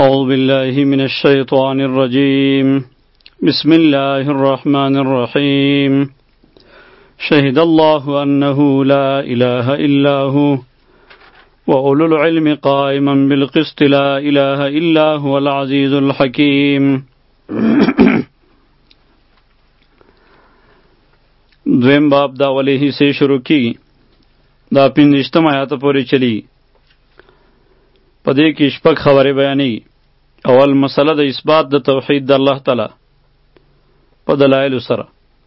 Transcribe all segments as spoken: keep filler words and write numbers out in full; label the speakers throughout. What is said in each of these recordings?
Speaker 1: أعوذ بالله من الشيطان الرجيم بسم الله الرحمن الرحيم شهد الله أنه لا إله إلا هو وأولو العلم قائما بالقسط لا إله إلا هو العزيز الحكيم دویم باب دا ولی حصے شروع کی دا پنځشتم آیات پورې چلی پدې کې شپږ خبرې بیانې. اول مسله د اثبات د توحید د الله تعالی په دلایل سره.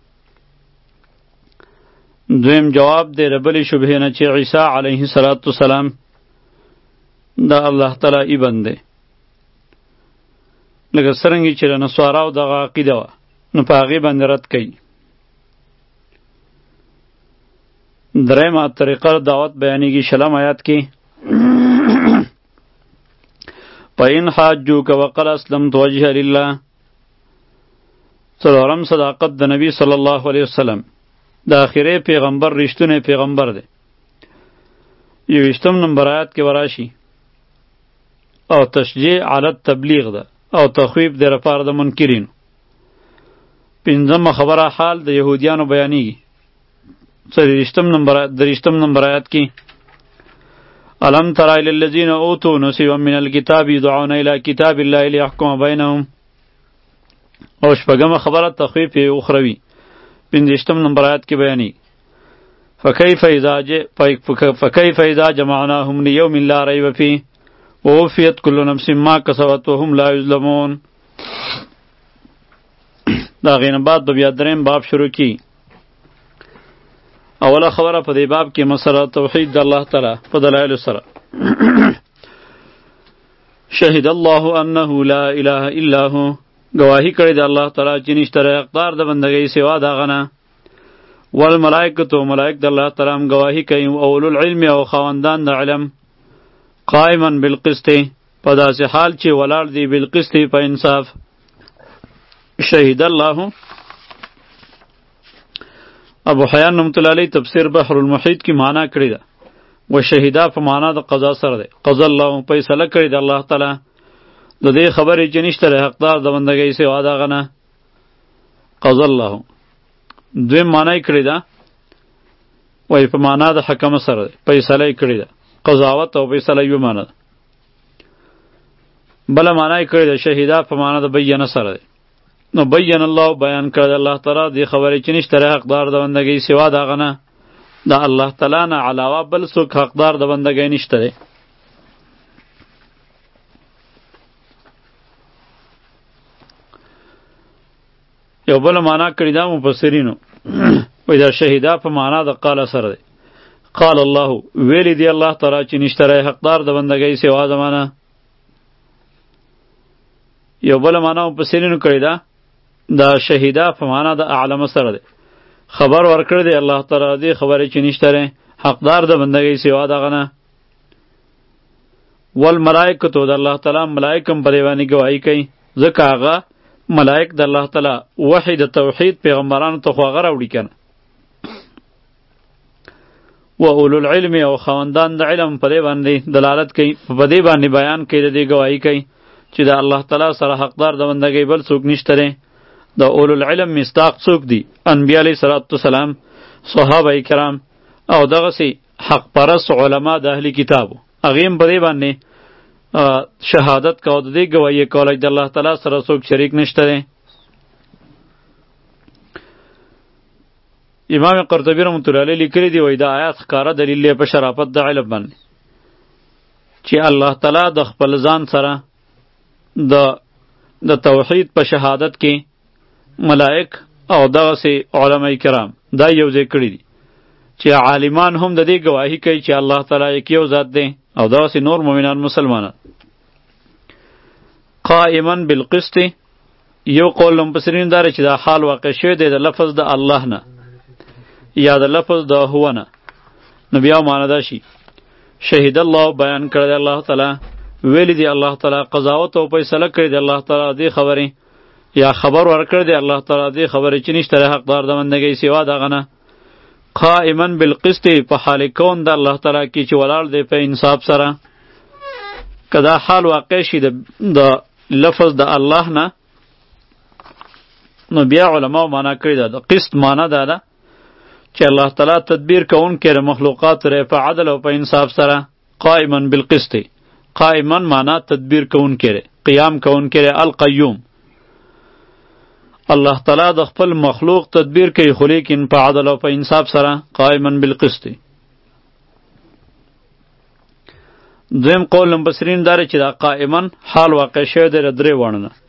Speaker 1: دویم جواب دی ربلی شبهه نه چې عیسی علیه السلام د الله تعالی ابن دی، لکه څرنګه چې د نصاراو دغه عقیده وه نو په هغې باندې رد کوي. درېیمه طریقه دعوت بیانېږي شلم آیات کې فإن حاجوک وقل اسلمت وجه لله. څلورم صداقت د نبی صلی الله علیه وسلم د آخري پیغمبر رښتونی پیغمبر دی. یویشتم نمبر آیات کې وراشي او تشجیع علی التبلیغ ده او تخویب دی لپاره د منکرینو. پنځمه خبره حال د یهودیانو بیانېږي. څلوېښتم نمبر درېښتم نمبر آیات کې الم تر الی الذین اوتوا نصیبا من الکتاب یدعون الی کتاب الله لیحکم بینهم. او شپږمه خبره تخویف اخروی پنځویشتم نمبر آیات کې بیانې فکیف اذا فکیف اذا جمعناهم لیوم لا ریب فیه ووفیت کل نفس ما کسبت وهم لا یظلمون. دا غینه بعد به بیا دریم باب شروع کی. اوله خبره په دې باب کې مسله توحید د الله تعالی په دلایل سره. شهد الله انه لا اله الا هو، گواهی کړی د الله تعالی چې نشته حقدار د بندګۍ سوا د هغه نه. والملائکة ملائک د الله تعالی هم گواهی کوي او اولو العلم او خاوندان د علم قائما بالقسط په داسې حال چې ولاړ دی بالقسط په انصاف. شهد الله ابو حیان رحمت الله علیه تفسیر بحر المحیط کی معنی کړی ده و شهیدا په معنا د قضا سره ده. قضا الله فیصله کړی د الله تعالی د دې خبرې چې نشته حقدار د بندګۍ سوا د هغه نه. قضا الله دویم معنی کړی ده وای په معنا د حکم سره ده، فیصله کړی ده. قضاوت او فیصله یو معنا ده. بل معنی کړی ده شهیدا په معنا د بیان سره ده. نو بیان الله بیان کړی الله تعالی دې خبرې چې نشته حقدار د بندګۍ سوا د هغه نه. د الله تعالی نه علاوه بل څوک حقدار د بندګۍ نشته دی. یو بل معنا کړی دا مفسرینو وای دا شهیدا په معنا د قال سره دی. قال الله ویلی دی الله تعالی چې نشته حقدار د بندګۍ سوا د معنا. یو بل معنا مفسرینو کړی دا دا شهیدا په معنا د اعلم سره دی. خبر ورکړ دی الله تعالی دې خبرې چې نشته حقدار د بندګۍ سوا دغه نه. والملائکة د الله تعالی ملائکم په دې باندې ګواهي کوي ځکه هغه ملائک د الله تعالی وحی د توحید پیغمبرانو ته خو هغه راوړي کنه. و اولو العلم او خواندان د علم په دې باندې دلالت کوي، په دې باندې بیان کوي، د دې ګواهي کوي چې د الله تعالی سره حقدار د بندګۍ بل څوک نشته دی. د اولو العلم مصداق څوک دی؟ انبیاء علیه السلام، صحابه کرام او دغسې حق پرست علما د اهل کتابو. هغې هم په دې باندې شهادت کو، د دې ګواهي کوله چې د الله تعالی سره څوک شریک نشته دی. امام قرطبي رحمة الله علیه لیکلی دی وایي دا آیات ښکاره دلیل دی په شرافت د علم باندې چې الله تعالی د خپل ځان سره د د توحید په شهادت کې ملائک او دغسې علماء کرام دا یو ځای کړي دي چې عالمان هم د دې ګواهي کوي چې الله تعالی یک یو ذات دی او دغسې نور مؤمنان مسلمانان. قائما بالقسط یو قول مفسرین دا چې دا حال واقع شوی دی د لفظ د الله نه یا د لفظ د هو نه. نو بیا معنی دا شي شهید الله بیان کړی دی الله تعالی، ویلی دی الله تعالی، قضاوت او فیصله کړی دی الله تعالی دې خبرې یا خبر ورکړی دی الله تعالی دې خبرې چې نشته حقدار د بندګۍ سوا دغه نه. قائما بالقسط په حال کون د الله تعالی کې چې ولاړ دی په انصاف سره. که دا حال واقع شي د لفظ د الله نه، نو بیا علماء معنا کړی ده. د قسط معنا دا ده چې الله تعالی تدبیر کوونکی د مخلوقات لري په عدل او په انصاف سره. قائما بالقسط، قائما معنا تدبیر کوونکی دی، قیام کوونکی دی، القیوم. الله تعالی د خپل مخلوق تدبیر کوي، خو لیکن په عدل او په انصاف سره. قائما بالقسط. دویم قول مفسرین داره چې دا قائما حال واقع شوی دی د درې وړو نه،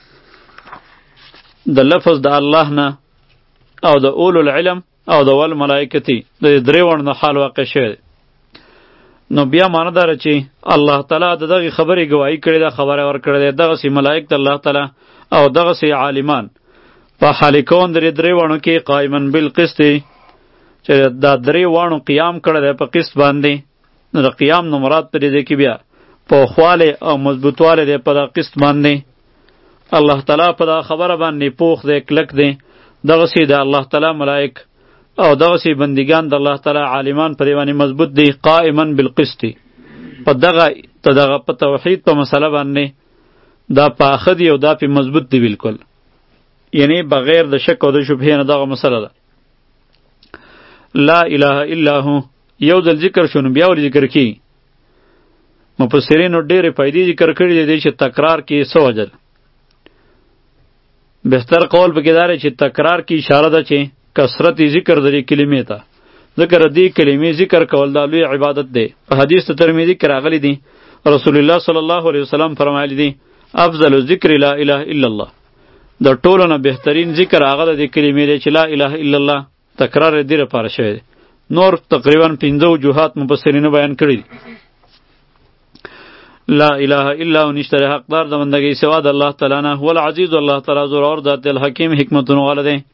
Speaker 1: د لفظ د الله نه او د اولو العلم او د والملائکتی، د درې وړو نه حال واقع شوی دی. نو بیا معنی داره چې الله تعالی د دغې خبرې ګواهي کړې ده، خبره ورکړې ده. دغسې ملائک د الله تعالی او دغسې عالمان په حال کون د درې وړو کې قائما بالقسط، چې دا درې وړو قیام کړی دی په قسط باندې. نو د قیام نه مراد پرې دی کې بیا پوخوالی او مضبوطوالی دی په دا قسط باندې. الله تعالی په دا خبره باندې پوخ دی، کلک دی. دغسې د الله تعالی ملائک او دغسې بندگان د الله تعالی عالمان په دې باندې مضبوط دی. قائما بالقسط، په دغه ته دغه په توحید په مسله باندې دا پاخه دی او دا پې مضبوط دی بالکل، یعنی بغیر د شک او د شبهې نه دغه مسله ده. لا اله الا هو یو ځل ذکر شو، نو بیا ولې ذکر کی؟ مفسرینو ډېرې فایدې ذکر کړي دي چې تکرار کې څه وجه ده. بهتر قول پکې دا دی چې تکرار کې اشاره ده چې کثرت ذکر د دې کلمې ته. ذکر دې کلمې ذکر کول دا لوی عبادت دی. په حدیث ترمذی کې راغلی دی، رسول الله صلی الله علیه وسلم فرمایلی دی افضل ذکر لا اله الا الله. د ټولو نه بهترین ذکر هغه د دې کلمې دی چې لا اله الا الله. تکرار دې لپاره شوی دی. نور تقریبا پنځه وجوهات مفسرینو بیان کړي دي. لا اله الا هو، نشته حقدار د بندګۍ سوا د الله تعالی نه. هو العزیز، الله تعالی زورور ذات، الحکیم، حکمتونه والا دی.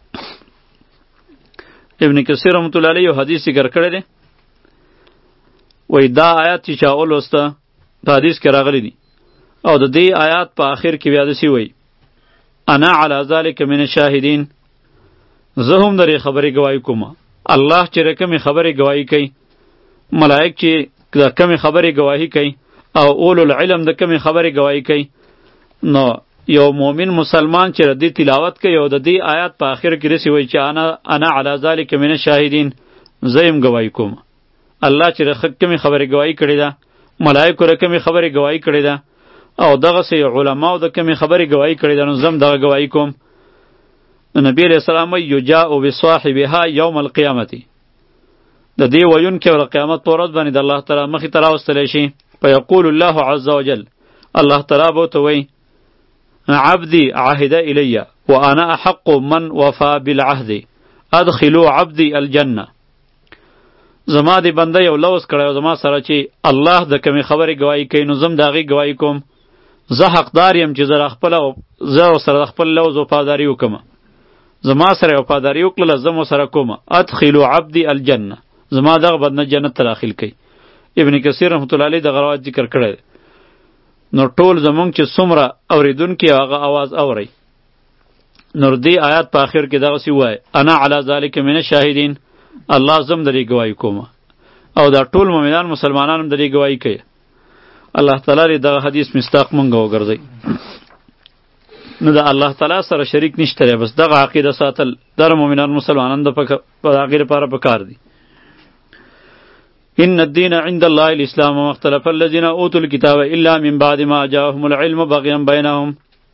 Speaker 1: ابن کثیر رحمت الله علیه یو حدیث ذکر کړی دی، وایي دا آیات چې چا ولوسته په حدیث کې راغلی دي، او د دې آیات په آخر کې بیا داسې وایي انا علی ذلک من الشاهدین، زه هم درې خبرې ګواهي کوم. الله چې رقمې خبرې ګواهي کوي، ملائک چې د کمې خبرې ګواهي کوي، او اولو العلم د کمې خبرې ګواهي کوي. نو یو مؤمن مسلمان چې د دې تلاوت کوي او د دې آیات په آخر کې رسي وایي چې انا انا علی ذلک من الشاهدین، زه یم ګواهي کوم. الله چې د کمې خبرې ګواهي کړې ده، ملائکو د کمې خبرې ګواهي کړې ده، او دغسې علماو د کمې خبرې ګواهي کړې ده، نو زه هم دغه ګواهي کوم. نبی علیہ السلام وی یجاء بصاحبها یوم القیامت، د دې ویونکي او د قیامت په ورځ باندې د الله تعالی مخې ته راوستلی شي. فیقول الله عز وجل، الله تعالی به ورته وایي عبدي عهد الی وانا احق من وفا بالعهد ادخلوا عبدي الجنه. زما دی بنده یو لوز کړی او زما سره چې الله د کمې خبرې ګواهي کوي، نو زم د هغې ګواهي کوم. زه حقدار یم چې زه خپله زه سره د خپل لوز وفاداري وکړم. زما سره وفاداري وکړله، زه مو سره کوم. ادخلوا عبدي الجنه، زما دغه بنده جنت ته داخل کوي. ابن کثیر رحمت الله علیه دغه روایت ذکر کړی دی. نو ټول زمونږ چې څومره اورېدونکي هغه اواز اورئ، نو دې آیات په آخر کې دغسې ووایه انا علی ذلک من الشاهدین، الله زم د دې ګواهي کوم، او دا ټول مؤمنان مسلمانان هم د دې ګواهي کوي. الله تعالی دې دغه حدیث مصداق مونږ وګرځوي. نو د الله تعالی سره شریک نشته دی، بس دغه عقیده ساتل د مؤمنان مسلمانانو د هغې لپاره پکار دی. ان الدین عند الله الاسلام وما اختلف الذين اوتوا الكتاب الا من بعد ما جاءهم العلم بغيا بينهم.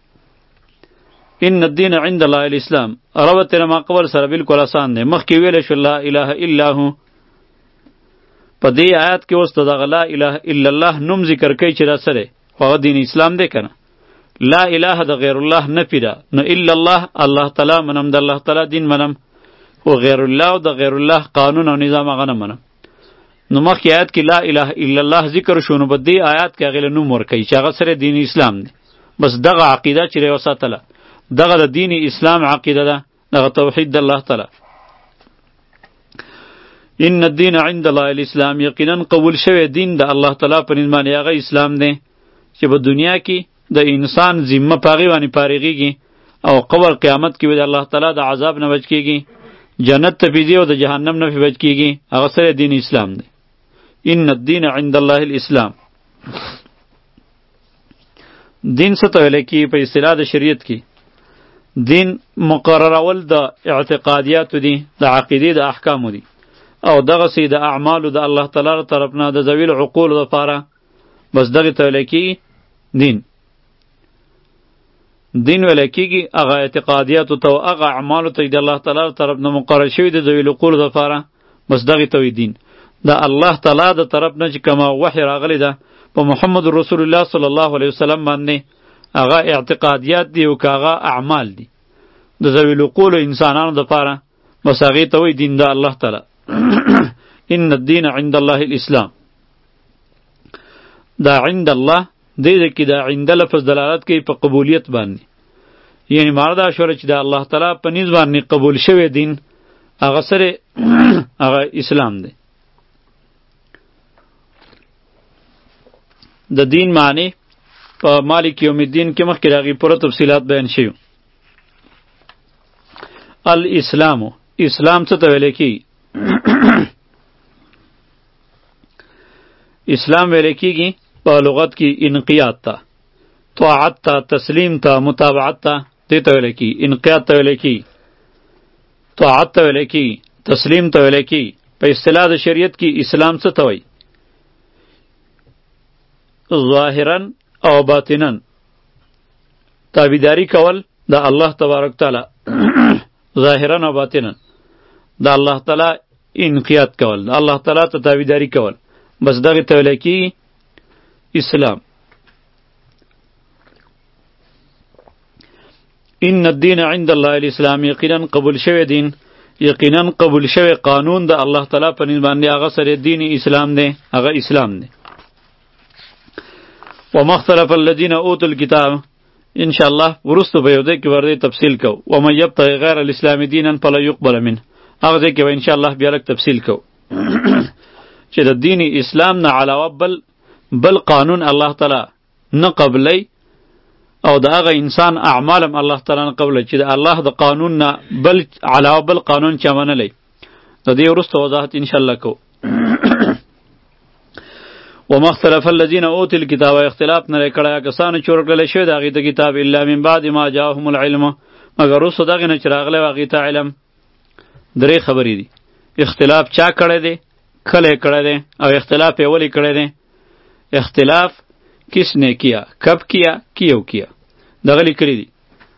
Speaker 1: ان الدین عند الله الاسلام، ربط ما قبل سره بالکل آسان دی. مخکې ویل شو لا اله الا هو، په دې آیات کې اوس دغه لا اله الا الله نوم ذکر کوي چې دا څه دی، خو هغه دین اسلام دی که نه. لا اله د غیر الله نفی ده، نو الا الله، الله تعالی منم، د الله تعالی دین منم، خو غیر الله او د غیر الله قانون او نظام هغه نه منم. نو مخکې آیات کې لا اله الا الله ذکر شو، نو په دې آیات کې هغې له نوم ورکوي چې هغه سره دین اسلام دی. بس دغه عقیده چې یې وساتله، دغه د دین اسلام عقیده ده، دغه توحید د الله تعالی. ان الدین عند الله الاسلام، یقینا قبول شوی دین د الله تعالی په نظام باندې هغه اسلام دی چې په دنیا کې د انسان ذمه په هغې باندې فارغېږي، او قبر قیامت کې به د الله تعالی د عذاب نه بچ کېږي، جنت ته پیځي او د جهنم نه بچ کېږي. هغه سره دین اسلام دی. ان الدین عند الله الاسلام. دین څه ته ویل کیږي په اصطلاح د شریعت کې؟ دین مقررول د اعتقادیاتو دي، د عقیدې د احکامو دي، او دغسې د اعمالو د الله تعالی طرف نه د ذویل عقولو دپاره، بس دغې ته ویلی کېږي دین. دین ویلی کېږي هغه اعتقادیاتو ته او هغه اعمالو ته د الله تعالی طرف نه مقرر شوي د ذویل عقولو دپاره، بس دغې ته وی دین. د الله تعالی د طرف نه چې کومه وحی راغلی ده په محمد رسول الله صلی الله علیه وسلم باندې، هغه اعتقادیات دي او که هغه اعمال دي د ذوی العقول انسانانو دپاره، بس هغې ته وایي دین د الله تعالی. ان الدین عند الله الاسلام. دا عند الله دې ځای کې دا عند لفظ دلالت کوي په قبولیت باندې، یعنی معنی دا شوله چې د الله تعالی په نیز باندې قبول شوی دین هغه سره هغه اسلام دی. د دین معنی په مالک یوم الدین کې مخکې د هغې پوره تفصیلات بیان شوي. الاسلام، اسلام څه ته ویلی کېږي؟ اسلام ویلی کېږي په لغت کې انقیاد ته، طاعت ته، تسلیم ته، متابعت ته، دې ته ویلی کېږي. انقیاد ته ویلی کېږي، طاعت ته ویلی کېږي، تسلیم ته ویلی کېږي. په اصطلاح د شریعت کې اسلام څه ته وایي؟ ظاهرا او باطنا تابعداري کول د الله تبارک تعالی، ظاهرا او باطنا د الله تعالی انقیاد کول، د الله تعالی ته تابعداري کول، بس دغه ته ویل کېږي اسلام. ان الدین عند الله الاسلام، یقینا قبول شوی دین، یقینا قبول شوی قانون د الله تعالی په نسبت باندې هغه سره دین اسلام دی، هغه اسلام دی. وما اختلف الذين اوتوا الكتاب، ان شاء الله ورستو به یو ځای کې ورته تفصیل کو. ومن یبتغي غیر الاسلام دینا فلا يقبل منه، هغه ځای کې به ان شاء الله بیا لږ تفصیل کو چې د دین اسلام نه علاوه بل بل قانون الله تعالی نه قبلی، او د هغه انسان اعمالم الله تعالی نه قبلی چې د الله د قانون نه بل علاوه بل قانون چا منلی. د دې وروسته وضاحت ان شاء الله کو. وما اختلف الذين اوتوا الكتاب، اختلاف نه کړه کسانو چې ورکړل شوی د هغې ته کتاب، الا من بعد ما جاءهم العلم، مگر وروسته د هغې نه چې راغلی و هغې ته علم. درې خبرې دي. اختلاف چا کړی دی، کله یې کړی دی، او اختلاف یې ولې کړی دی. اختلاف کس نے کیا، کب کیا، کیو کیا، دغه لیکلي دي.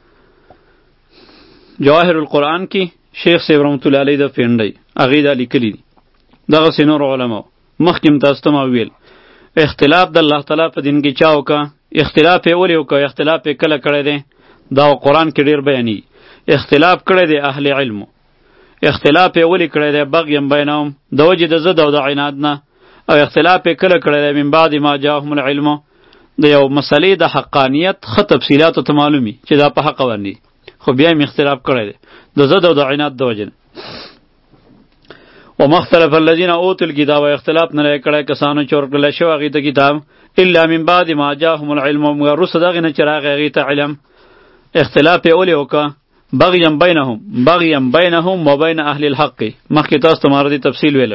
Speaker 1: جواهر القرآن کې شیخ صاحب رحمت الله علیه د پینډۍ هغې دا لیکلي دي. دغسې نور علماو مخکې م تاسو ته ما ویل اختلاف د الله تعالی په دین کې چا وکړه، اختلاف یې ولې وکړه، اختلاف یې کله کړی دی، دا قرآن کې ډېر بیانېږي. اختلاف کړی دی اهل علمو، اختلاف یې ولې کړی دی بغیم بینهم، د وجې د ضد او د عناد نه، او اختلاف یې کله کړی دی من بعد ما جاءهم العلم، د یو مسلې د حقانیت ښه تفصیلاتو ته معلومي چې دا په حق باندې، خو بیا یې اختلاف کړی دی د ضد او د عناد د وجې نه. وما اختلف الذين اوتوا الكتاب، اختلاف نه کړی کسانو چې ورکړل شوی هغې ته کتاب، الا من بعد ما جاءهم العلم، مګر وروسته د هغې نه چې راغی هغې ته علم. اختلاف یې ولې وکړه؟ بغیم بینهم، بغیم بینهم و بین اهل الحق، مخکې تاسو ته ما دې تفصیل ویله.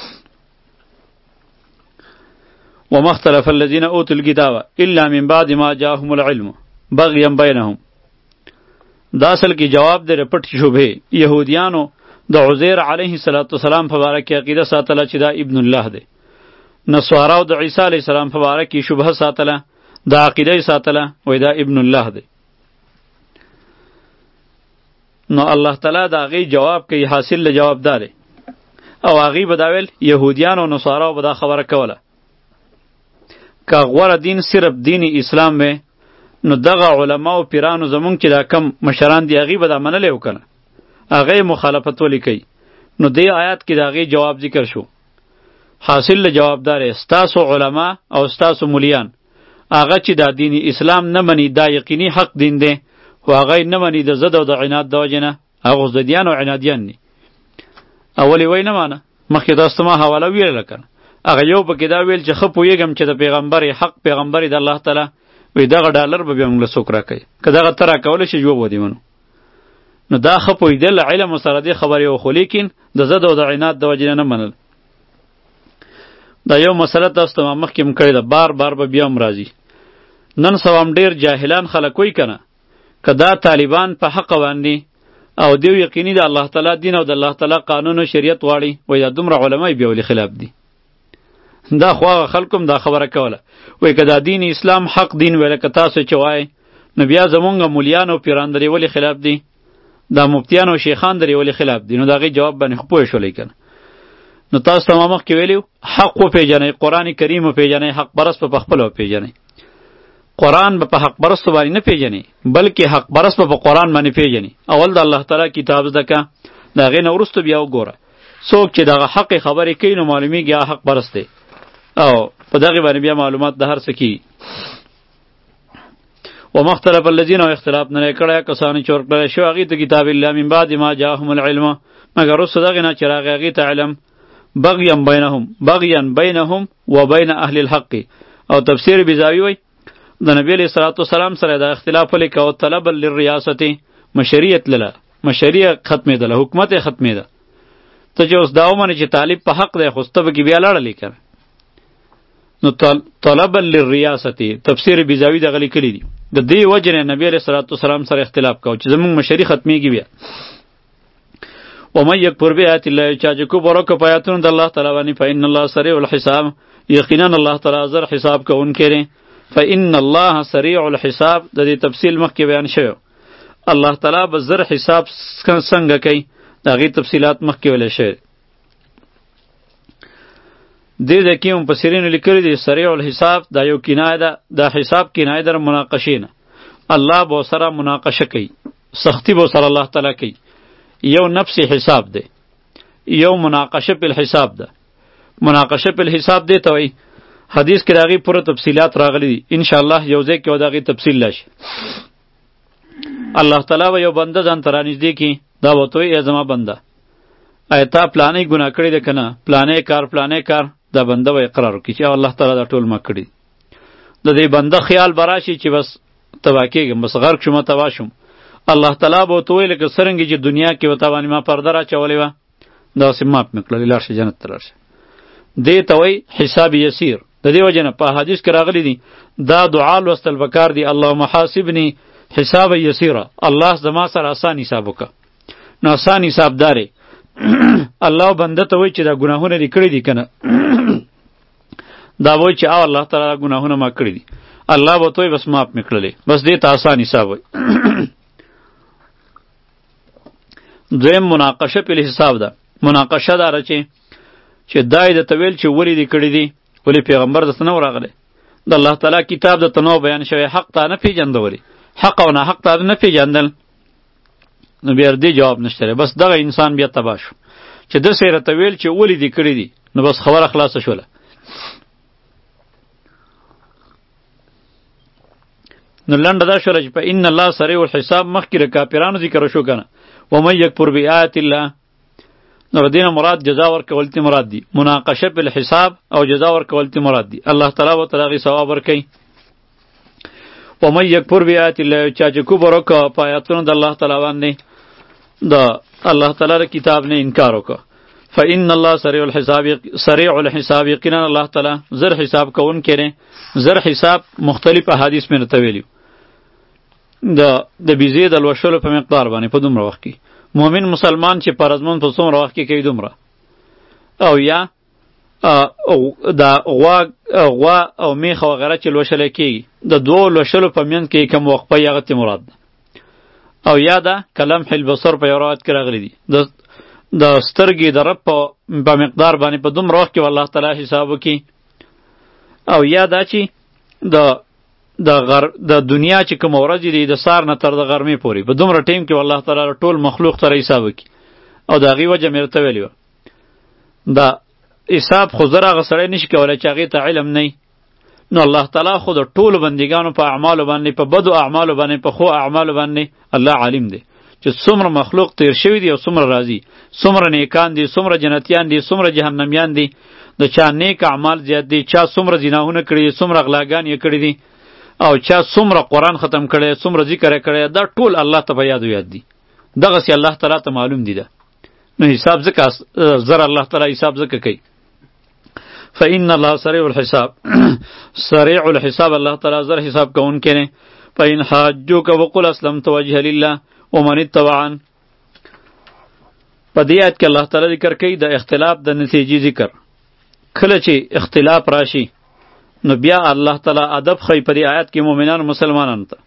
Speaker 1: وما اختلف الذين اوتوا الكتاب الا من بعد ما جاءهم العلم بغیم بینهم. دا اصل کې جواب دی رپټ شبهې. یهودیانو د عزیر علیه السلام په باره کې عقیده ساتله چې دا ابن الله دی. نصاراو د عیسی علیه السلام په باره کې شبهه ساتله، دا عقیده یې ساتله وایي دا ابن الله دی. نو الله تعالی د هغې جواب کوي، حاصل له جواب دا دی. او هغې به دا ویل، یهودیانو او نصاراو به دا خبره کوله که غوره دین صرف دین اسلام وی، نو دغه علما او پیرانو زمونږ چې دا کم مشران دي هغې به دا منلی و که نه، هغه مخالفت ولی کوي. نو دې آیات کې د هغې جواب ذکر شو. حاصل له جواب دار ستاسو علما او ستاسو مولیان هغه چې دا دین اسلام نه مني، دا یقیني حق دین دی، خو هغه نه مني د ضد او د عناد د وجې نه، هغه ضدیان او عنادیان دي. اولې وایي نه مانه، مخکې تاسو ته ما حواله ویله که نه، هغه یو پکې دا ویل چې ښه پوهېږم چې د پیغمبر حق پیغمبر د الله تعالی، وایي دغه ډالر به بیا موږ له څوک راکوي، که دغه ته راکولی شي جواب ودې منو. نو دا ښه پوهېدل علم سره دې خبرې و، خو لیکن د ضد او د عناد د وجې نه منل. دا یو مسله تاسو ته ما مخکې م کړې ده، بار بار به بیا هم راځي. نن سوام ډیر جاهلان خلک وای کنه که دا طالبان په حق باندې او دیو یقیني د الله تعالی دین او د الله تعالی قانون او شریعت واړي وای دا دومره علماء بیا ولې خلاف دي دا خو خلکم دا خبره کوله وای که دا دین اسلام حق دین ویل که تاسو چوای نو بیا زمونږ مولیان او پیران درې ولې خلاف دي دا مفتیان او شیخان درې ولې خلاف دي نو دا غي جواب باندې خو پوه شولې کنه نو تاسو تمام مخ کې ویلو حق او پیژنې قران کریم او پیژنې حق برس په خپل او پیژنې قران په حق برس باندې نه پیژنې بلکې حق برس په قران باندې پیژنې اول د الله تعالی کتاب زکه دا غي نو ورستو بیا وګوره څوک چې دا حق خبرې کوي نو معلومیږي حق برس دی او په دغه باندې بیا معلومات د هر څه کی ومختلف الذين اختلاف نه کړه کسان چور کړه شو هغه ته کتاب الله من بعد ما جاءهم العلم مگر رس دغه نه چراغ هغه ته علم بغيا بينهم بغيا بينهم وبين اهل الحق او تفسیر بیزاوی وای د نبی علیہ الصلوۃ والسلام سره د اختلاف لیک او طلب للریاست مشریعت لله مشریعت ختمه ده حکومت ختمه ده ته چې اوس داو منه چې طالب په حق ده خوسته به بیا لاړ لیکره نو طلب للریاست تفسیر بیزاوی د غلی کلی دی د دې وجه نبی علیہ الصلوۃ والسلام سره اختلاف کاو چې زمونږ مشری ختمیږي بیا ومن یکفر بآیات الله چا چې کو برکه پیاتون د الله تعالی باندې فإن الله سریع الحساب یقینا الله تعالی زر حساب کوونکی دی فإن الله سریع الحساب د دې تفصیل مخکې بیان شوی الله تعالی به زر حساب څنګه کوي دا غي تفصیلات مخکې ویل شوی دې د کیم مفسرین لیکلي دي سریع الحساب دا یو کنایه ده د حساب کنایه در مناقشین الله به سره مناقشه کوي سختی به سره الله تعالی کوي یو نفس حساب ده یو مناقشه په حساب ده مناقشه په حساب ده ته وای حدیث کې راغی پوره تفصیلات راغلي دي ان شاء الله یو ځای کې وداغي تفصیل لاشي الله تعالی و یو بنده ځان ترانځ دی کی دا وته ای زما بنده ایتا پلانې ګناه کړی ده کنه پلانې کار پلانې کار دا بنده و اقرار وکړي چې الله تعالی دا ټول ما کړی د دې بنده خیال براشي چې بس تواکیږم بس غرق شوم تواشم الله تعالی به تو ویل که سرنګي چې دنیا کې وتا باندې ما پرده را چولې و دا سم ماپ نکړل لار شي جنت تر شي دې ته وای حساب یسیر د دې وجنه په حدیث کې راغلی دي دا دعا لوستل وکړ دي اللهم حاسبني حساب یسیرا الله زما سره آسان حساب وکړه نو آسان حساب داري الله بنده ته وای چې دا ګناهونه لري کړی دي کنه دا وای چې او الله تعالی ګناهونه ما کړی دي الله به توي بس ماپ میکړلې بس دې ته آسان حساب وای دویم مناقشه په حساب ده مناقشه دار چې چې دای د تویل چې ولی دي کړی دي ولی پیغمبر د سنو راغله د الله تعالی کتاب د تنو بیان شوی حق ته نه پیژندوري حق او نه حق ته نه پیژندل نو بیا دې جواب نشته بس دغه انسان بیا تباه شو چې د سیره تویل چې ولی دي کړی دي نو بس خبره خلاصه شوله نو لنډه دا شوله چې په ان الله سریع الحساب مخکې کافرانو ذکر شو کنه ومن یکفر بآیات الله نو دینه مراد جزا ورکول تی مراد دی مناقشه په حساب او جزا ورکول تی مراد دی الله تعالی و تعالی ثواب ورکي ومن یکفر بآیات الله چا چې کفر وکړه په آیاتونو د الله تعالی باندې د الله تعالی کتاب نه انکار وکړه فإن الله سریع الحساب سریع الحساب یقینا الله تعالی زر حساب کوون کړي زر حساب مختلف احادیث مې نته ویلو د د بیزې د لوشلو په مقدار باندې په دومره وخت کې مؤمن مسلمان چې پرزمون په څومره وخت کې کوي دومره او یا دا غوا غوا او میخ وغیره چې لوشل کېږي د دوه لوشلو په منځ کې کوم وقفه یې هغه ته مراد ده او یا دا کلم حل بصر په یو روایت کې راغلی دي د د سترګې د رب په مقدار باندې په دومره وخت کې الله تعالی حساب وکړي او یا دا چې د د غر د دنیا چې کوم ورځ دی د سار نه تر د غرمې پورې په دومره ټیم کې الله تعالی ټول مخلوق سره حساب وکړي او د هغې وجه مې ورته ویلي وه دا حساب خو زر هغه سړی نشي کولی چې هغې ته علم نه نو الله تعالی خو د ټولو بندګانو په اعمالو باندې په بدو اعمالو باندې په ښو اعمالو باندې الله عالم دی چې څومره مخلوق تیر شوي دي او څومره راځي څومره نیکان دي څومره جنتیان دي څومره جهنمیان دي د چا نیک اعمال زیات دي چا څومره زناهونه کړي دي څومره غلاګان یې کړي دي او چا څومره قرآن ختم کړی څومره ذکر یې کړی دا ټول الله ته په یاد یاد دي دغسې الله تعالی ته معلوم دي ده نو حساب ځکه زر الله تعالی حساب ځکه کوي فإن الله سریع الحساب سریع الحساب الله تعالی زر حساب کوونکی نه. فإن حاجوک وقل اسلمت وجهي لله ومن اتبعن. په دې آیت کې الله تعالی ذکر کوي د اختلاف د نتیجې ذکر. کله چې اختلاف راشي نو بیا الله تعالی ادب خی په دې آیت کې مؤمنان مسلمانانو ته.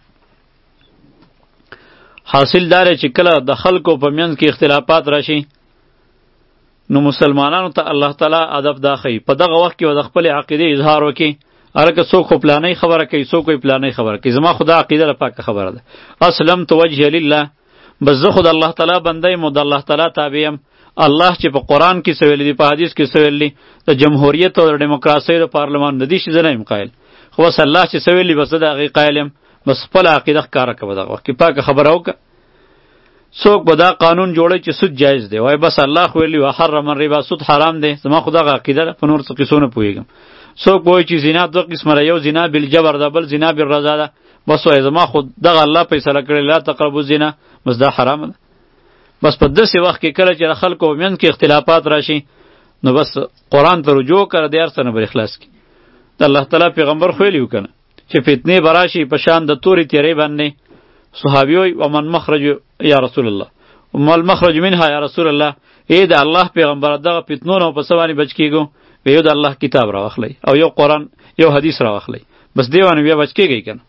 Speaker 1: حاصل دار چې کله د خلکو په منځ کې اختلافات راشي نو مسلمانانو ته الله تعالی ادب دا خی. په دغه وخت کې د خپل عقیده اظهار وکړي. هرکه څوک خو پلانې خبره کوي، څوک یې پلانې خبره کوي. زما خدا عقیده له پاکه خبره ده. اسلمت وجهي لله، بس زه خو د الله تعالی بنده یم او د الله تعالی تابع یم. الله چې په قرآن کې څه ویلي دي، په حدیث کې څه ویلي دي، د جمهوریت او د ډیموکراسۍ د پارلمان د دې شي زه نه یم قایل. خو بس الله چې څه ویلي بس زه د هغې قایل یم. بس خپله عقیده ښکاره کوه دغه وخت کې پاکه خبره وکړه. څوک به دا قانون جوړی چې سود جایز دی، وایي بس الله خو ویلي وحرم الربا، سود حرام دی. زما خو دغه عقیده ده، په نور څه قصو نه پوهېږم. څوک به وایي چې زنا دوه قسمه ده، یو زنا بالجبر ده، بل زنا بالرضا ده. بس وایي زما خو دغه الله فیصله کړې لا تقربوا الزنا، بس دا حرامه ده. بس په داسې وخت کې کله چې د خلکو منځ کې اختلافات راشي نو بس قرآن ته رجوع کړه، د هر څه نه به اخلاص کړي. د الله تعالی پیغمبر خو ویلي و که نه چې فتنې به راشي په شان د تورې تیرې باندې. صحابي وایي ومن مخرج یا رسول الله، وما المخرج منها یا رسول الله. ای د الله پیغمبر دغه فتنو نه په څه باندې بچ کېږو؟ یو د الله کتاب راواخلی او یو قرآن یو حدیث راواخلی، بس دې باندې بیا بچ کېږئ که نه.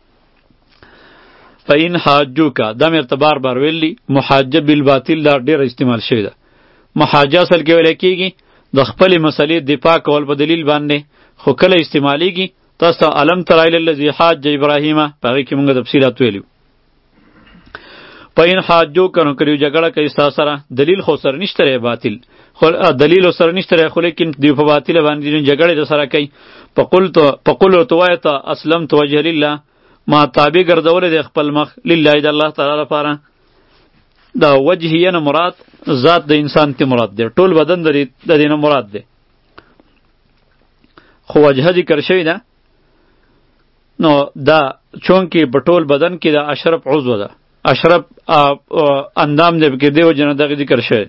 Speaker 1: فإن حاجوکا دا مرته بار بار ویلی، محاجه بالباطل دا ډیر استعمال شوی ده. محاجه اصل کې ویل کېږي د خپلې مسلې دفاع کول په دلیل باندې، خو کله استعمالیږي تاسو علم تر الی الذی حاج ابراهیم په هغې کې موږ تفصیلات ویلي. فإن حاجوکا نو کړي جګړه کوي ستا سره، دلیل خو سره نشته دی باطل، خو دلیل سره نشته دی، خو لیکن دوی په باطله باندې جګړې د سره کوي. فقل ورته وایه ته اسلمت وجهي لله، ما تابع ګرځولې د خپل مخ لله د الله تعالی لپاره. دا وجهیه نه مراد ذات د انسان ته مراد دی، ټول بدن د دې نه مراد دی. خو وجهه ذکر شوی ده نو دا چونکې په ټول بدن کې د اشرف عضو ده، اشرف اندام دی کې دی وجه نه دغه ذکر شوی.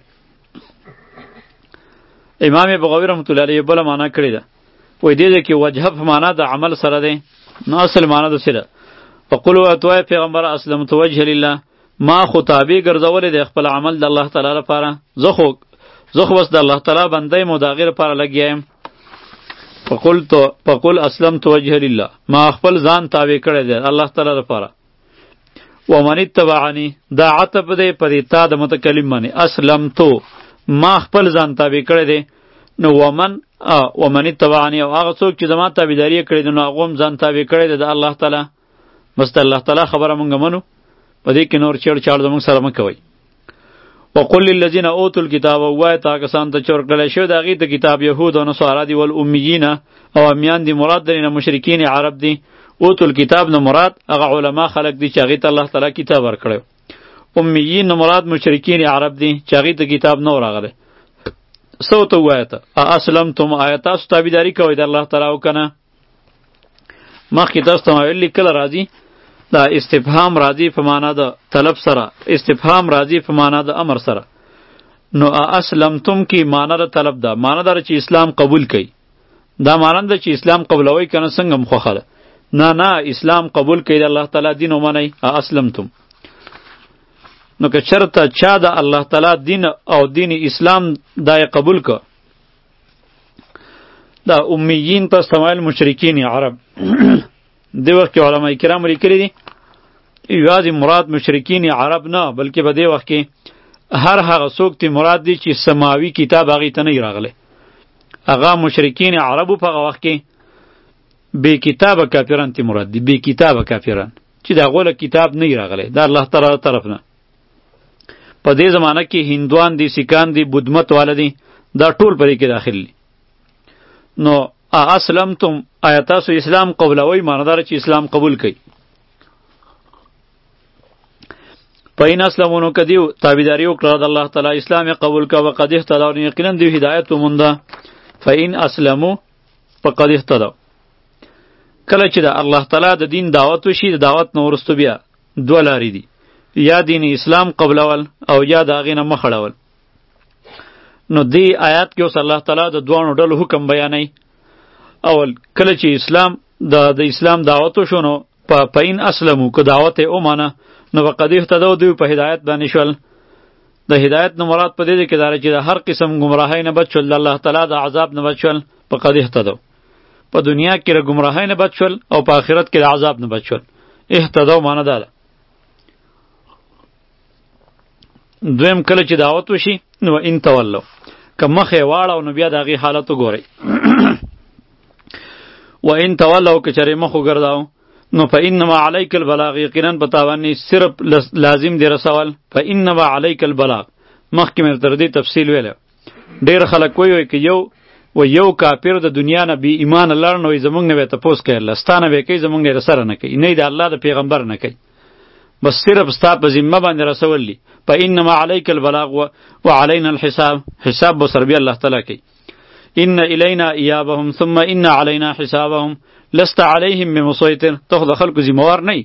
Speaker 1: امام بغوی رحمت الله علیه بله معنا کړې ده، وایي دې کې وجهه په معنا د عمل سره دی، نو اصل معنا د څه ده؟ فقل واتوای پیغمبر اسلمت وجه لله، ما خو تابع ګرځولې د خپل عمل د الله تعالی لپاره. زه خو زه خو بس د الله تعالی بنده یم او د هغې لپاره لګیا یم. فقلت فقل اسلمت وجه لله، ما خپل ځان تابع کړی دی الله تعالی لپاره. ومن اتبعني دا عطف دی په دې تا د متکلم باندې، اسلمتو ما خپل ځان تابع کړی دی. نو ومن ومن اتبعني او هغه څوک چې زما تابعداري کړې ده نو هغه هم ځان تابع کړی دی د الله تعالی. بس د الله تعالی خبره مونږ منو، په دې کې نور چیړ چاړ زموږ سره مه کوئ. وقل للذین اوتوا الکتاب، ووایه ته کسانو ته چې ورکړلی شوی د هغې ته کتاب، یهود او نصارا دي، والامیین او امیان دي، مراد درې نه مشرکین عرب دي. اوتوا الکتاب نه مراد هغه علما خلق دي چې هغې ته الله تعالی کتاب ورکړی. امیین نه مراد مشرکین عرب دي چې هغې ته کتاب نه راغلی. څه ورته ووایه ته اسلمتم، آیا تاسو تابعداري کوئ د الله تعالی او که نه؟ مخکې تاسو ته ما ویلي کله راځي دا استفهام راځي په معنا د طلب سره، استفهام راځي په معنا د امر سره. نو اسلمتم کې معنا د طلب ده، معنا ده چې اسلام قبول کړئ. دا معنا ده چې اسلام قبولوئ که نه څنګه مخوښه ده؟ نه نه، اسلام قبول کړئ، د الله تعالی دین ومنئ. اسلمتم نو که چرته چا د الله تعالی دین او دین اسلام دا قبول که، دا امیین ته استعمال مشرکین عرب دی وخت کې علماء کرام لیکلي دي یوازې مراد مشرکین عرب نه بلکې په دې وخت کې هر هغه څوک تی مراد دی چې سماوي کتاب هغې ته نه راغلی. هغه مشرکین عربو په هغه وخت کې بې کتابه کافران تی مراد دی، بې کتابه کافران چې د هغو له کتاب نه راغلی د الله تعالی طرف نه. په دې زمانه کې هندوان دي، سیکان دي، بودمت والا دي، دا ټول په دې کې داخل دي. نو اسلمتم آیا تاسو اسلام قبولوئ، معنادار چې اسلام قبول کړئ. پاین اسلامونو که دیو تابعداري وکړه د الله تعالی، اسلام قبول که وقد اهتدوا، یقینا دیو هدایت ومونده. فاین اسلموا فقد اهتدوا. کله چې د الله تعالی د دین دعوت وشي، د دعوت نه وروسته بیا دوه لارې دي، یا دین اسلام قبلول او یا د هغې نه مخ اړول. نو دی آیات کې اوس الله تعالی د دوانو ډلو حکم بیانوي. اول کله چې اسلام د د اسلام دعوت وشو نو په پاین اسلمو که دعوت یې ومانه نو په قد اهتدوا دوی په هدایت باندې شول. د هدایت نه مراد په دې دی کې دا چې د هر قسم ګمراهۍ نه بچ شول، د الله تعالی د عذاب نه بچ شول. په قد اهتدوا په دنیا کې د ګمراهۍ نه بچ شول او په آخرت کې د عذاب نه بچ شول. اهتدوا معنی دا ده. دویم کله چې دعوت وشي نو ان تولوا که مخ یې واړو نو بیا د هغې حالت وګورئ. و ان تولوا که چېرې مخ وګرځاو نو فانما علیک البلاغ، یقینا په تا باندې صرف لازم دی رسول. فانما علیک البلاغ مخکې مې تر دې تفصیل ویلی. ډېر خلک وایي که یو و یو کافر د دنیا نه بې ایمانه لاړ نو زموږ نه به یې تپوس کوي، الله ستا نه به یې کوي، زموږ نه یې رسره نه کوي، نه یې د الله د پیغمبر نه کوي، بس صرف ستا په ذمه باندې رسول دي. فانما علیک البلاغ و علینا الحساب، حساب به سر بیا الله تعالی کوي. ان الینا ایابهم ثم ان علینا حسابهم لست علیهم بمسیطر، ته خو د خلکو ذمهوار نه یې.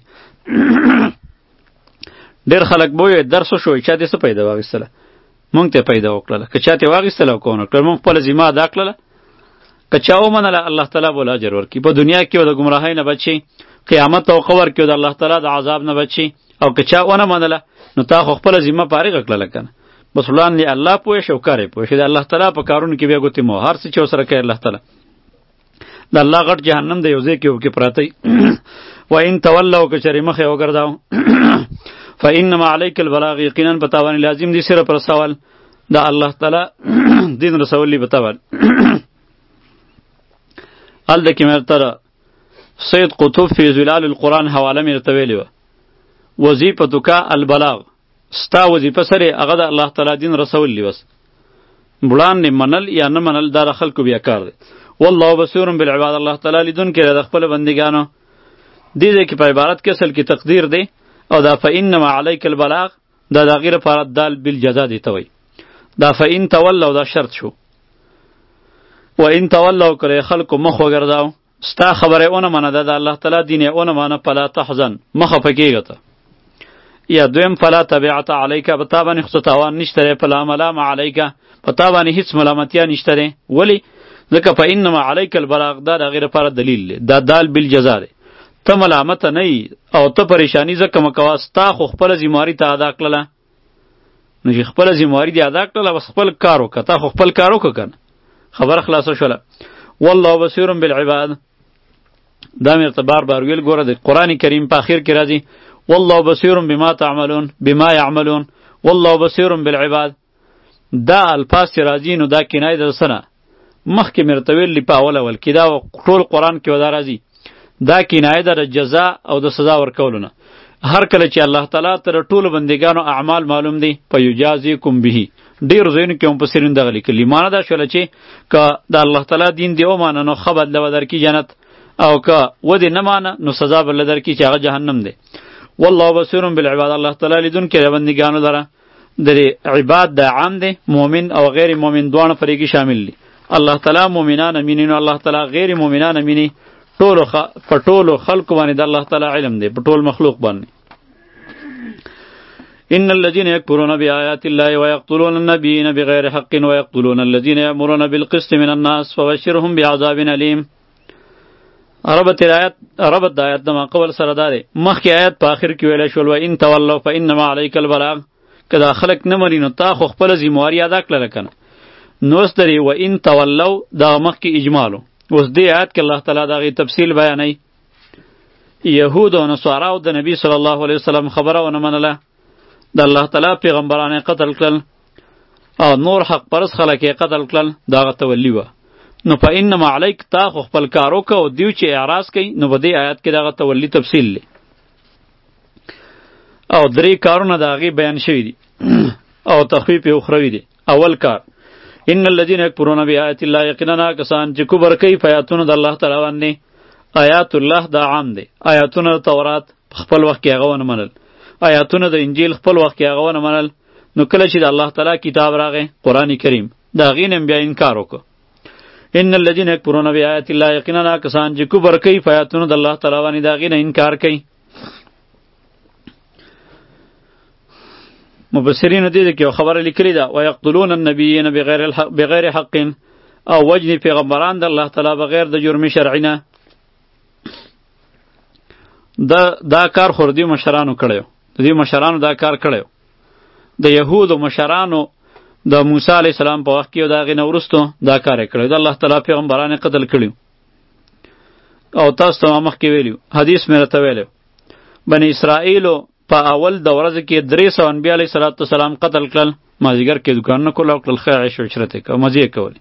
Speaker 1: ډېر خلک به وایي درس وشو چا دې څه پیدا واخیستله، مونږ ته پیدا وکړله، که چا ته واخیستله او که ونه کړله مونږ خپله ذمه ادا کړله. که چا ومنله الله تعالی به له اجر ورکړي، په دنیا کې به د ګمراهۍ نه بچ شي، قیامت او قبر کې به د الله تعالی د عذاب نه بچ شي. او که چا ونه منله نو تا خو خپله ذمه فارغه کړله که نه، بس وړاندې الله پوه شي او کار یې پوه شي. د الله تعالی په کارونو کې بیا ګوتې مو هر څه چې ورسره کوي الله تعالی. د الله غټ جهنم د یو ځای کې وکې پراته و ان تولوا که چېرې مخ یې وګرځاو فانما علیک البلاغ، یقینا په تا باندې لازم دي صرف رسول د الله تعالی دین رسول به تا باندې. هلته کې مې درته سید قطب فی ظلال القرآن حواله مې درته ویلې وه. وظیفتک البلاغ، ستا وظیفه سره هغه د الله تعالی دین رسول دی. بس وړاندې منل یا نه منل دا د خلکو بیا کار دی. والله بصیر بالعباد، الله تعالی لیدونکی دی د خپلو بندګانو. دې ځای کې په عبارت کې اصل کې تقدیر دی او دا فانما علیک البلاغ دا د هغې لپاره دال بالجزا دی ته وایي. دا فان تولوا دا شرط شو. و ان تولوا که خلکو مخ وګرځاو ستا خبره اونه منه ده د الله تعالی دین یې اونه منه فلا تحزن مخه پکېږه ته. یا دویم فلا تبعت علیک، په تا باندې خو تاوان نشته دی، فلا ملام علیک، په تا باندې هیڅ ملامتیا نشته دی. ولې؟ ځکه فانما علیک البلاغ دا د هغې لپاره دلیل دی، دا دال بالجزا دی. ته ملامته نه یي او ته پریشانی ځکه مه کوه، ستا خو خپله ذمهواري ته ادا کړله. نو چې خپله ذمهواري دې ادا کړله بس خپل کار وکړه، تا خو خپل کار وکړه که نه، خبره خلاصه شوله. والله بصیر بالعباد دا مې ورته بار بار ویل. ګوره د قرآن کریم په اخر کې راځي والله بصیر بما تعملون بما یعملون والله بصیر بالعباد. دا الفاظ چې راځي نو دا کنایه ده څه نه، مخکې مې ورته ویلي په اول اول کې دا ټول قرآن کې دا راځي، دا کنایه ده د جزا او د سزا ورکولو نه. هر کله چې الله تعالی تر ټولو بندګانو اعمال معلوم دی فیجازیکم به، ډېرو ځایونو کې مفسرین دغه لیکلي. معنی دا شوله چې که د الله تعالی دین دی ومانه نو ښه بدله به درکړي جنت، او که ودې نه مانه نو سزا به له درکړي چې هغه جهنم دی. والله بصیر بالعباد، الله تعالی لیدونکی دی بندګانو لره. د عباد د عام دی، مؤمن او غیر مؤمن دواړه پرې کې شامل دي. الله تعالی مؤمنان امیني نو الله تعالی غیر مؤمنان امیني. ټولو خ... په ټولو خلکو باندې د الله تعالی علم دی، په ټول مخلوق باندې. ان الذين يكفرون بآيات الله ويقتلون النبيين بغير حق ويقتلون الذين يأمرون بالقسط من الناس فبشرهم بعذاب أليم. ربط آیات ربط آیات دما قبل سره داره مخکې آیات په آخر کې ویل شول و ان تولوا فانما عليك البلاغ. که دا خلک نه مني نو تا خو خپله ذمهواري ادا کړله که نه. نو اوس درې و ان تولوا دا مخکې اجمالو، اوس دې آیات کې الله تعالی د هغې تفصیل بیانوي. یهود او نصاراو د نبي صلی الله علیه وسلم خبره ونه منله، د الله تعالی پیغمبران یې قتل کړل او نور حق پرست خلک یې قتل کړل، د هغه تولی وه. نو په انما علیک تا خو خپل کار وکړه او دیو چې اعراض کوي نو په دې آیات کې د هغه تولی تفصیل دی او درې کارونه د هغې بیان شوي دي او تخفیف یې اخروي دی. اول کار ان الذين يكفرون بآيات الله، یقینا کسان چې کفر کوي په آیاتونو د الله تعالی باندې. آیات الله دا عام دی، آیاتونه د تورات خپل وخت کې هغه ونه منل، آیاتونه د انجیل خپل وخت کې هغه ونه منل. نو کله چې د الله تعالی کتاب راغی قرآن کریم د هغې نه بیا انکار وکړه. ان الذين يكفرون بآيات الله، یقینا کسان چې کفر کوي په آیاتونو د الله تعالی باندې د هغې نه انکار کوي. مفسرین دې کې خبره لیکلې ده ويقتلون النبیین بغیر الحق بغیر حق او وجنی پیغمبران د الله تعالی بغیر د جرم شرعی نه. دا دا کار خور دی مشرانو کړیو، د دې مشرانو دا کار کړیو. د یهودو مشرانو د موسی علی السلام په وخت کې دا غي نورستو دا کار کړی. د الله تعالی پیغمبران قتل کړیو. او تاسو ته مخکې ویلو حدیث مې راته ویلو بنی اسرائیلو په اول د ورځې کې درې سوه انبیا علیه صلات وسلام قتل کړل. مازدیګر کې دوکانونه کول او کړل ښه عیش و عشرت یې کوه مزې یې کولې.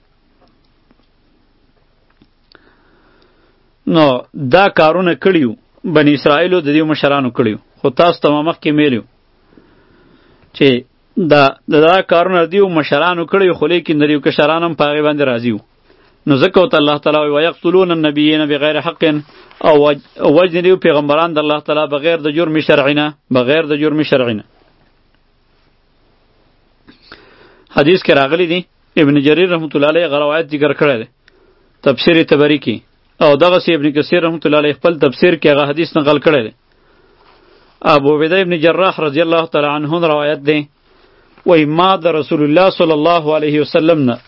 Speaker 1: نو دا کارونه کړیو بنی اسرائیلو د دې مشرانو کړیو. خو تاسو ته مخکې ویلو چې دا دا کارونه دیو مشرانو کړیو خو لیکن د دې کشران هم په هغې باندې راضي وو. نو ځکه ورته الله تعالی وایي ویقتلون النبیین بغیر حق او وجنې دیو پیغمبران د الله تعالی بغیر د جرم شرعی نه بغیر د جرم شرعی نه. حدیث کې راغلی دی ابن جریر رحمت الله علیه روایت ذکر کړی دی تفسیر طبری کې او دغسې ابن کثیر رحمت الله علیه خپل تفسیر کې هغه حدیث نقل کړی دی. ابو عبیده ابن جراح رضی الله تعالی عنه روایت دی وای ما د رسول الله صلی الله علیه وسلم نه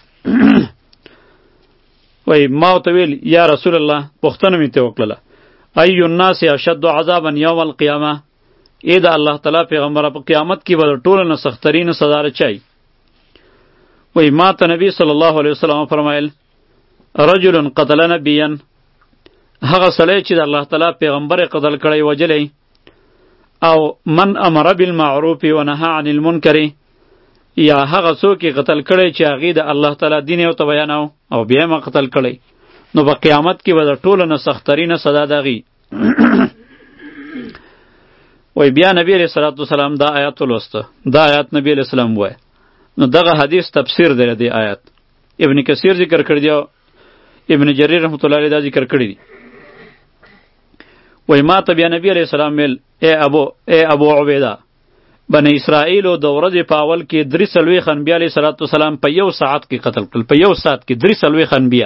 Speaker 1: وای ما ورته ویل یا رسول الله پوښتنه مې ترې وکړله ای الناس اشد عذابا یوم القیامه ای د الله تعالی پیغمبره په قیامت کې به د ټولو نه سختترین سزا رچای. وای ما ته نبی صلی الله علیه وسلم فرمایل رجل قتل نبیا هغه سړی چې د الله تعالی پیغمبر قتل کړی وجلی او من امر بالمعروف ونهى عن المنکر یا هغه څوک چې قتل کړی چې هغې د الله تعالی دین یې ورته بیانو او بیا یې قتل کړی نو په قیامت کې به د ټولو نه سختترینه سزا د هغې. وای بیا نبی علیه صلات وسلام دا آیات ولوسته دا آیات نبی علیه السلام ووایه. نو دغه حدیث تفسیر دی د آیات ابن کثیر ذکر کړی دی او ابن جریر رحمت الله علیه دا ذکر کړی دی. وای ما ته بیا نبی علیه السلام ویل ای ابو ای ابو عبیده بنی اسرائیلو د ورځې په اول کې درې څلوېښت انبیا علیه صلات وسلام په یو ساعت کې قتل کړل. په یو ساعت کې درې څلوېښت انبیا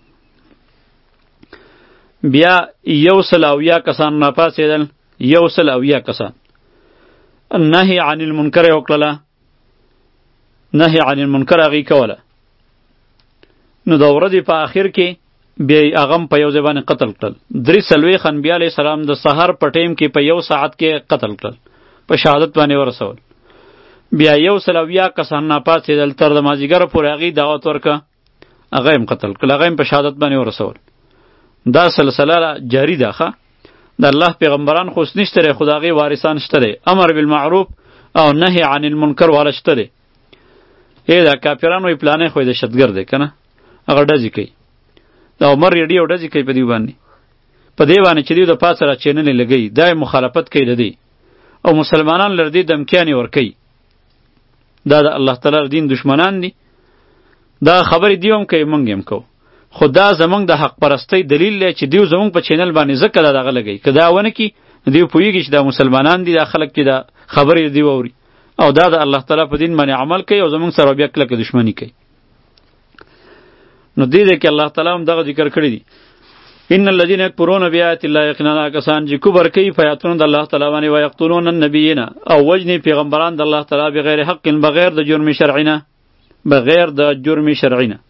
Speaker 1: بیا یو سل اویا کسان راپاڅېدل یو سل اویا کسان نهی عن المنکر یې وکړله نهی عن المنکر هغې کوله. نو د ورځې په آخر کې بیا یې هغه هم په یو ځای باندې قتل کړل. درې څلوېښت انبیا علیه السلام د سحر په ټیم کې په یو ساعت کې قتل کړل په شهادت باندې ورسول. بیا یو سل اویا کسان ناپاڅېدل تر د مازدیګره پورې هغې دعوت ورکړه هغه هم قتل کړل هغه هم په شهادت باندې ورسول. دا سلسله جاری ده ښه د الله پیغمبران خو اوس نشته دی خو د هغې وارثان شته دی امر بالمعروف او نهی عن المنکر والا شته دی. ای دا کافران وایي پلانی خو یې دهشتګرد دی که نه هغه ډزې کوي د عمر ریډي او ډزې کوي په دې باندې په دې باندې چې دوی د پاسه را چینلې لګوي دا یې مخالفت کوي د دې او مسلمانان لر دې دمکیانې ورکوي. دا د الله تعالی دین دشمنان دي. دا خبرې دیو هم کوي موږ هم کوو خو دا زموږ د حق پرستۍ دلیل دی چې دیو زموږ په چینل باندې ځکه دا دغه لګوي که دا ونه کړي دیو پوهېږي چې دا مسلمانان دي دا خلک چې دا خبرې دیو اوري او دا د الله تعالی په دین باندې عمل کوي او زموږ سره بیا کلکه دشمني کوي. نو دې دی کې الله تعالی هم دغه ذکر کړی دی ان الذين يكفرون بآيات الله یقینا کسان چې کفر کوي په آیاتونو د الله تعالی باندې ويقتلون النبیین او وجنې پیغمبران د الله تعالی بغیر حق بغیر د جرم شرعی نه بغیر د جرم شرعی نه.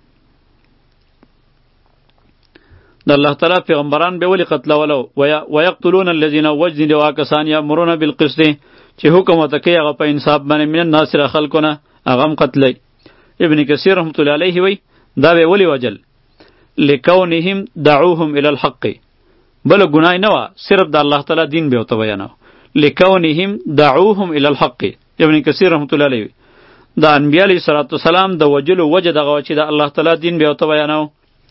Speaker 1: د الله تعالی پیغمبران به ولې قتلولو ويقتلون الذين وجنې دوا کسان یامرون بالقسط چې حکم ورته کوي هغه په انصاف باندې من الناس را خلقونه هغه هم قتلی. ابن کثیر رحمت الله علیه وی دا به ولې وجل لکونهم دعوهم الى الحق بل گناه نه وا صرف د الله تعالی دین به وته بیانو لکونهم دعوهم الى الحق. ابن کثیر رحمت الله علیه د انبیاء علیه الصلاۃ والسلام د وجلو وجه دغه چې د الله تعالی دین به وته بیانو.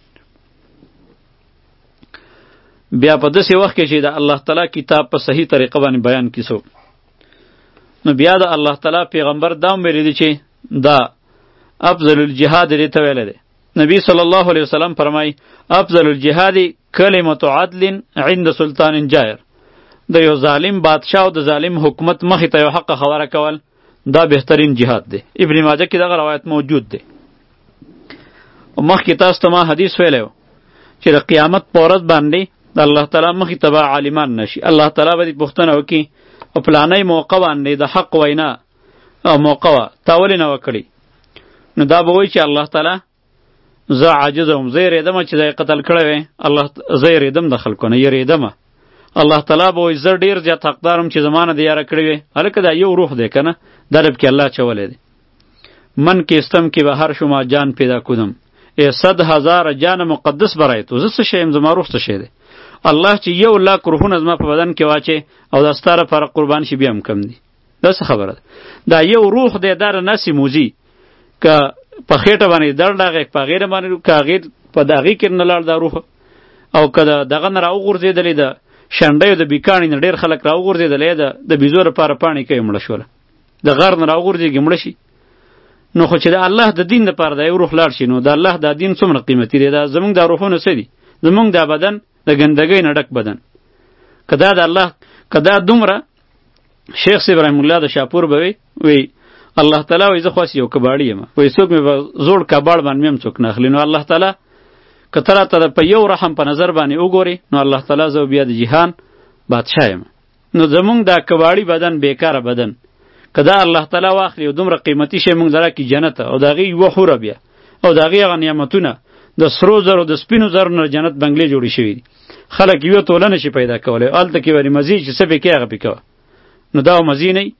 Speaker 1: بیا په داسې وخت کې چې د الله تعالی کتاب په صحیح طریقه باندې بیان کیسو نو بیا د الله تعالی پیغمبر دا ویلی دی چې دا افضل الجهاد دی ته ویلی دی. نبی صلی الله علیه وسلم فرمای افضل الجهاد کلمة عدل عند سلطان جائر د یو ظالم بادشاه او د ظالم حکومت مخې ته یو حق خبره کول دا بهترین جهاد دی. ابن ماجه کې دغه روایت موجود دی. او مخکې تاسو ته ما حدیث ویلی و چې د قیامت په ورځ باندې د الله تعالی مخې ته به عالمان نشي الله تعالی به دې پوښتنه وکړي او پلانی موقع باندې د حق وینا موقع وه تا ولې نه وه کړې نو دا به وایي چې الله تعالی زه عاجز وم زه یېرېدمه چې دا یې قتل کړی وی الله زه یېرېدم د خلکو نه یېرېدمه الله تعالی به وایي زه ډېر زیات حقدارم چې زما نه دې یاره کړی وی هلکه دا یو روح دی که نه دا رب کې الله چولی دی من که استم که به هر شما جان پیدا کدم ای صد هزار جان مقدس برای تو زه څه شی یم زما روح څه شی دی الله چې یو لاک روحونه زما په بدن کې واچې او دا ستا لپاره قربان شي بیا هم کم دي دا څه خبره ده دا یو روح دی دا رنسې موزي که په خېټه باندې درد راغی په هغې باندې که هغې په د هغې کې نه لاړ دا روح او که د دغه نه راوغورځېدلې د شنډیو د بیکاڼي نه ډېر خلک راوغورځېدلی د د بیزو لپاره پاڼې کوي مړه شوله د غر نه راوغورځېږي مړه شي نو خو چې د الله د دین دپاره دا یو روح لاړ شي نو د الله دا دین څومره قیمتي دی دا زمونږ دا روحونه څه دي زمونږ دا بدن د ګندګۍ نه ډک بدن که دا د الله که دا دومره شیخ صاحب رحم الله د شاپور به وی وی الله تعالی وایي زه خو یو کباړي یم وایي څوک مې به زوړ کباړ باندې مې هم څوک نه اخلي نو الله تعالی که ته راته په یو رحم په نظر باندې وګورې نو الله تعالی زه بیا د جهان بادشاه یم نو زمونږ دا کباړي بدن بیکاره بدن که دا الله تعالی واخلي او دومره قیمتي شی مونږ دراکړي جنت او د هغې یوه حوره بیا او د هغې هغه نعمتونه د سرو زرو د سپینو زرو نه جنت بنګلې جوړې شوي دي خلک یوه توله نشي پیدا کولی هلته کې ورې مزې چې څه پې کوې هغه پې کوه نو دا مزې نه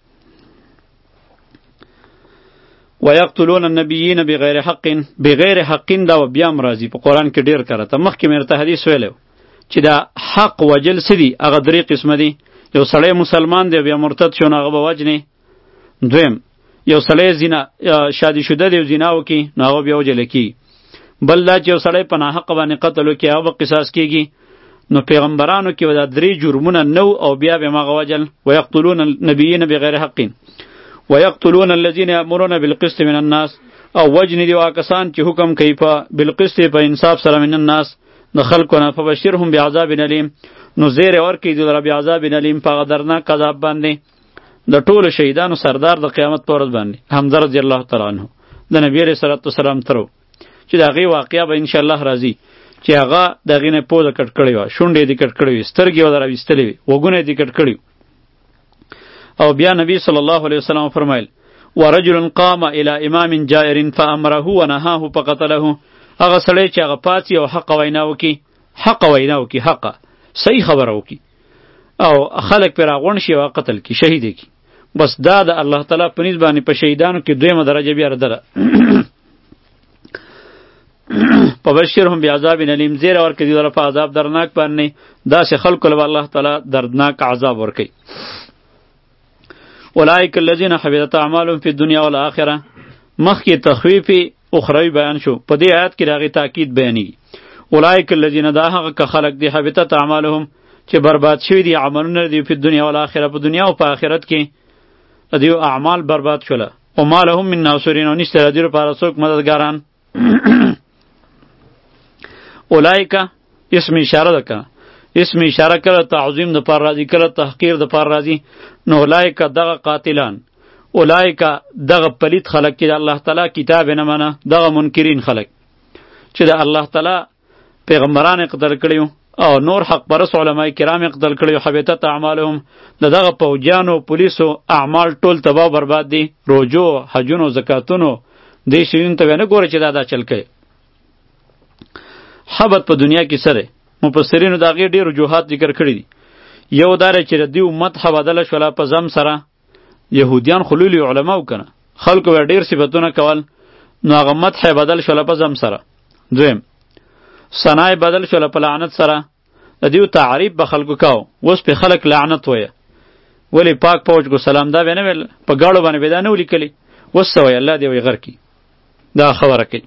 Speaker 1: ويقتلون النبيين بغیر حق بغیر حق دا بیا هم راځي په قرآن کې ډېر کرته مخکې مې درته حدیث ویلی چې دا حق وجل څه دي هغه درې قسمه دي یو سړی مسلمان دی بیا مرتد شو نو هغه به وجنې دویم یو سړی زنا شادي شده دی زنا وکړي نو هغه بیا وجلی کېږي بل دا چې یو سړی په ناحقه باندې قتل وکړي هغه به قصاص کېږي نو پیغمبرانو کې دا درې جرمونه نو او بیا به هغه وجل ويقتلون النبيين بغیر حق ويقتلون الذين يأمرون بالقسط من الناس او وجن دی واکسان چې حکم کوي په بالقسط په انصاف سره من الناس د خلقونه فبشرهم بعذاب الیم نو زیر ورکړي د رب عذاب الیم په غدرناک عذاب باندې د ټولو شهیدانو سردار د قیامت په ورځ باندې حمزه رضی الله تعالی عنہ د نبی علیہ الصلوۃ والسلام ترو چې دا غي واقعیا به ان شاء الله راځي چې هغه دغه نه پوزه کټ کړی و شونډې دې کټ کړی و سترګې ودر وستلې وګونه دې کټ کړی او بیا نبی صلی الله علیه وسلم فرمایل ورجل قام الى امام جائر فامره ونهاه فقتله هغه سړی چې هغه پاتې او حق وینا وکي حق وینا وکي حق صحیح خبره وکي او خلق پر اغون شي او قتل کی شهید کی بس دا د الله تعالی په نسبت باندې په شهیدانو کې دویمه درجه بیا ده پبشرهم بعذاب الیم زیر اور کې دوی په عذاب درناک باندې دا سه خلق له الله تعالی دردناک عذاب ورکي اولئک الذین حبطت اعمالهم فی الدنیا والآخرة مخکې تخویف اخروی بیان شو په دې آیات کې راغی تاکید بیانی اولئک الذین دا هغه که خلق دی حبطت اعمالهم چې برباد شوی دي عملونه دی په دنیا والآخرة په دنیا او په آخرت کې دیو اعمال برباد شوله او ما لهم من ناصرین او نشته د دې لپاره څوک مددګاران اولئک اسم اشاره ده که اسم اشاره کړه تعظیم د پر راضی کړه تحقیر د پر راضی نو اولئک دغه قاتلان اولئک دغه پلیت خلق چې الله تعالی کتاب نه منه دغه منکرین خلق چې د الله تعالی پیغمبران قتل کړیو او نور حق پرس علماء کرام قتل کړیو حبطت اعمالهم دغه پوجانو پولیسو اعمال ټول تباہ برباد دي روجو حجونو زکاتونو دې شین ته نه ګوره چې دا دا چل کوي حبط په دنیا کې سره مفسرینو دا غیر ډیر وجوهات ذکر کړی دي یو دار چې د دیو مدح بدل شولا په زم سره يهوديان خلولی علماء کنه خلکو ور ډیر صفاتونه کول نو هغه مدح بدل شولا په زم سره دویم ثنای بدل شولا په لعنت سره د دیو تعریف به خلکو کاو وس په خلک لعنت وایي ولی پاک پوج کو سلام دا ونه ویل په گاړو باندې بدانه ولیکلی وسوي الله دی وی غر کی دا خبره کوي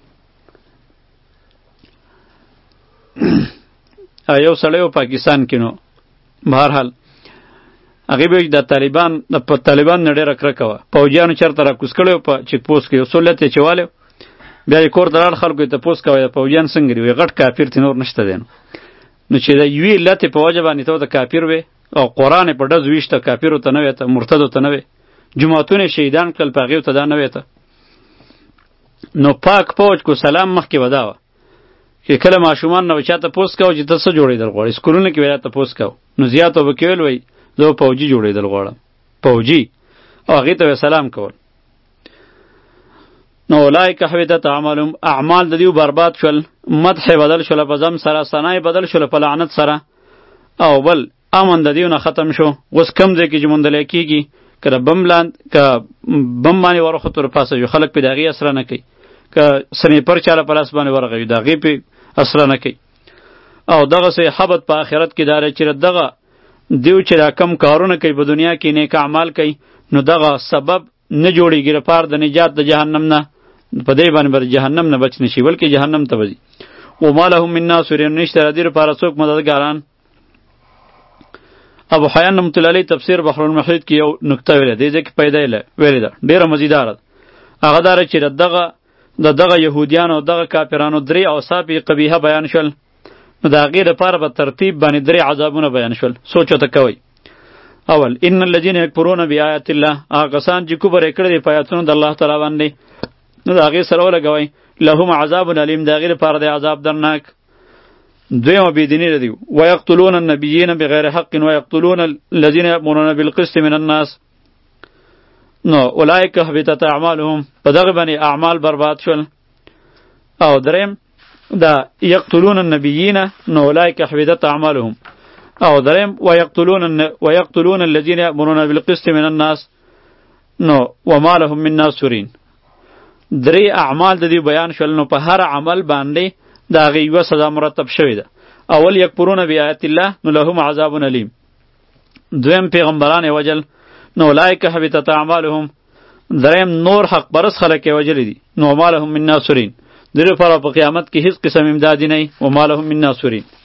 Speaker 1: یو سړی پاکستان کې نو بهرحال هغه به د طالبان د طالبان نه ډېره کرکه وه پوجیانو چېرته راکوز کړی په چیک پوسټ کې یو سولت یې چوالی بیا یې کور ته لاړ خلکو یې تپوس کوی د پوجیان څنګه دي وایي غټ کافر تې نور نشته دی نو نو چې د یوې لتې په وجه باندې ته د کافر وې او قرآن یې په ډز ویشته کافرو ته نه وې ته مرتدو ته نه وې جوماتونه یې شهیدان کړل په هغې ته دا نه وې ته نو پاک پوج کو سلام مخکې به دا وه چې کله ماشومان نه چا تپوس کوو چې ته څه جوړېدل غواړې سکولونه کې به دا تپوس کوو نو زیات به کې ویل وایي زه پوجي جوړېدل غواړم پوجي او هغې ته سلام کول. نو اولئک حبطت اعمالهم، اعمال د دیو برباد شول، مدح بدل شول په ذم سره، ثنای بدل شول په لعنت سره، او بل امن د دیو نه ختم شو. اوس کم ځای کې چې موندلی کېږي که د بم لاند که بم باندې ورخوت ورپاسه شو خلک پې د هغې اسره نه کوي، که سنیپر چاله په لاس باندې ورغوي د هغې پې اسره نه کوي. او دغسې حبط په آخرت کې دا دی چې دغه دیو چې دا کم کارونه کوي په دنیا کې نیک اعمال کوي، نو دغه سبب نه جوړېږي لپاره د نجات د جهنم نه، په دې باندې به د جهنم نه بچ نشي بلکې جهنم ته به ځي. وما لهم من ناصرین، نشته د دې لپاره څوک مددګاران. ابو حیان رحمت الله علیه تفسیر بحر المحیط کې یو نکته ویلې ده، دې ځکه پیدا ویلې ده ډېره مزیداره ده. هغه دا چې دغه د دغه یهودیانو دغه کافرانو درې اوصاف قبیحه بیان شول، نو د هغې لپاره به ترتیب باندې درې عذابونه بیان شول. سوچ ورته کوئ. اول ان الذين يكفرون بآيات الله، هغه کسان چې کفر یې کړی دی په آیاتونو د الله تعالی باندې، نو د هغې سره ولګوئ. لهم عذاب علیم، د هغې لپاره دی عذاب درناک. دویمه بېدیني ده دیو ویقتلون النبیین بغیر حق ویقتلون الذین یأمرون بالقسط من الناس. نو اولئک حبطت اعمالهم، په دغه باندې اعمال برباد شول. او دریم دا یقتلون النبیین، نو اولئک حبطت اعمالهم. او دریم ویقتلون ویقتلون الذین یأمرون بالقسط من الناس، نو وما لهم من ناصرین. درې اعمال د دې بیان شول، نو په هر عمل باندې د هغې یوه سزا مرتب شوې ده. اول یکفرون بآیات الله، نو لهم عذاب علیم. دویم پیغمبران یې وجل، نو اولئک حبطت اعمالهم. دریم نور حق پرست خلک یې وجلی دي، نو وما لهم من ناصرین. د دې لپاره په قیامت کې هیڅ قسم امدادي نه وي. وما لهم من ناصرین.